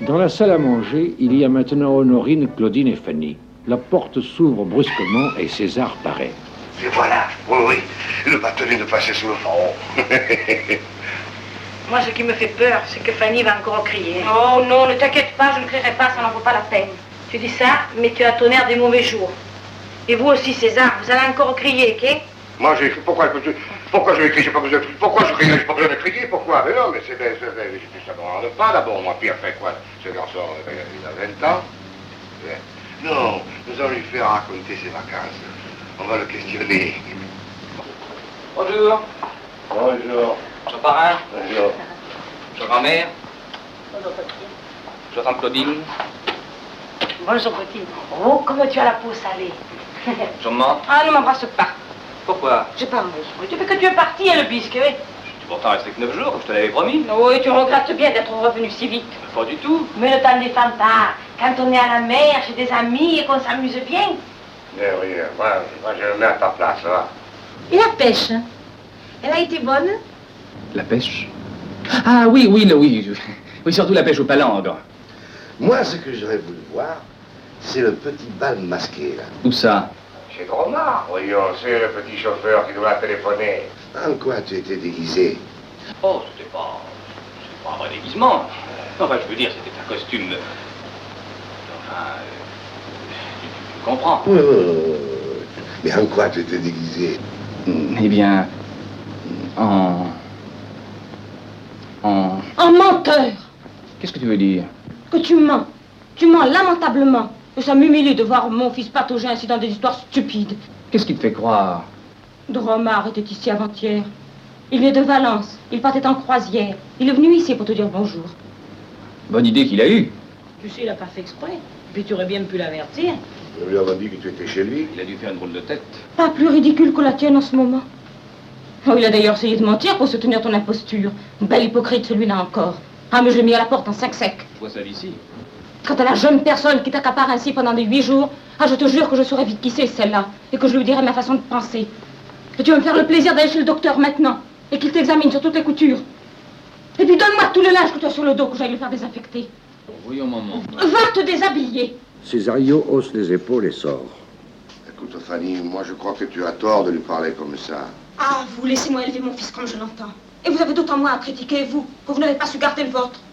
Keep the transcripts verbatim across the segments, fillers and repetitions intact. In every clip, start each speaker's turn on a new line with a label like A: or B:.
A: Dans la salle à manger, il y a maintenant Honorine, Claudine et Fanny. La porte s'ouvre brusquement et César paraît.
B: Et voilà, oui, oui, le bâtonnet de passer sous le front.
C: Moi, ce qui me fait peur, c'est que Fanny va encore crier. Oh non, ne t'inquiète pas, je ne crierai pas, ça n'en vaut pas la peine. Tu dis ça, mais tu as ton air des mauvais jours. Et vous aussi, César, vous allez encore crier, ok?
B: Moi, j'ai écrit, pourquoi, pourquoi je vais crier, j'ai pas besoin de crier, pourquoi je crie, j'ai pas besoin de crier, pourquoi? Mais non, mais c'est, c'est, c'est, ça ne me pas d'abord, moi, Pierre fait quoi? Ce garçon, il a vingt ans. Non, nous allons lui faire raconter ses vacances. On va le questionner.
D: Bonjour.
B: Bonjour.
D: Bonjour parrain.
B: Bonjour.
D: Bonjour grand-mère.
C: Bonjour, petit.
D: Bonjour tante Claudine.
C: Bonjour, petit. Oh, comment tu as la peau salée.
D: Bonjour maman.
C: Ah, ne m'embrasse pas.
D: Pourquoi?
C: J'ai pas envie. Oui, tu fais que tu es parti, hein, le bisque, oui.
D: Je suis pourtant resté que neuf jours, comme je te l'avais promis.
C: Oui, tu regrettes bien d'être revenu si vite.
D: Pas du tout.
C: Mais ne t'en défends pas. Quand on est à la mer, chez des amis et qu'on s'amuse bien.
B: Mais oui, moi, moi, je me mets à ta place, là.
C: Et la pêche, elle a été bonne?
D: La pêche? Ah oui, oui, le, oui. Oui, surtout la pêche au palangre.
B: Moi, ce que j'aurais voulu voir, c'est le petit bal masqué, là.
D: Où ça?
B: Chez Dromard. Voyons, c'est le petit chauffeur qui doit téléphoner. En quoi tu étais déguisé?
D: Oh, c'était pas... C'était pas un vrai déguisement. Enfin, je veux dire, c'était un costume... Enfin... euh, Tu, tu- tu comprends.
B: Oui, oui, oui, oui. Mais en quoi tu étais déguisé?
D: Eh bien... En... En...
C: En menteur.
D: Qu'est-ce que tu veux dire?
C: Que tu mens. Tu mens lamentablement. Et ça m'humilie de voir mon fils patauger ainsi dans des histoires stupides.
D: Qu'est-ce qui te fait croire?
C: Dromard était ici avant-hier. Il vient de Valence. Il partait en croisière. Il est venu ici pour te dire bonjour.
D: Bonne idée qu'il a eue.
C: Tu sais, il n'a pas fait exprès. Puis tu aurais bien pu l'avertir.
B: Je lui avais dit que tu étais chez lui.
D: Il a dû faire une drôle de tête.
C: Pas plus ridicule que la tienne en ce moment. Oh, il a d'ailleurs essayé de mentir pour soutenir ton imposture. Bel hypocrite, celui-là encore. Ah, mais je l'ai mis à la porte en cinq secs.
D: Je vois ça d'ici.
C: Quant à la jeune personne qui t'accapare ainsi pendant des huit jours, ah, je te jure que je saurais vite qui c'est, celle-là, et que je lui dirai ma façon de penser. Et tu vas me faire le plaisir d'aller chez le docteur maintenant, et qu'il t'examine sur toutes les coutures. Et puis donne-moi tout le linge que tu as sur le dos, que j'aille le faire désinfecter.
D: Voyons, maman.
C: Va te déshabiller.
A: Césario hausse les épaules et sort.
B: Écoute, Fanny, moi je crois que tu as tort de lui parler comme ça.
C: Ah, vous, laissez-moi élever mon fils comme je l'entends. Et vous avez d'autant moins à critiquer, vous, que vous n'avez pas su garder le vôtre.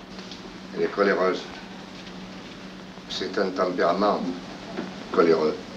B: Elle est coléreuse. C'est un tempérament coléreux.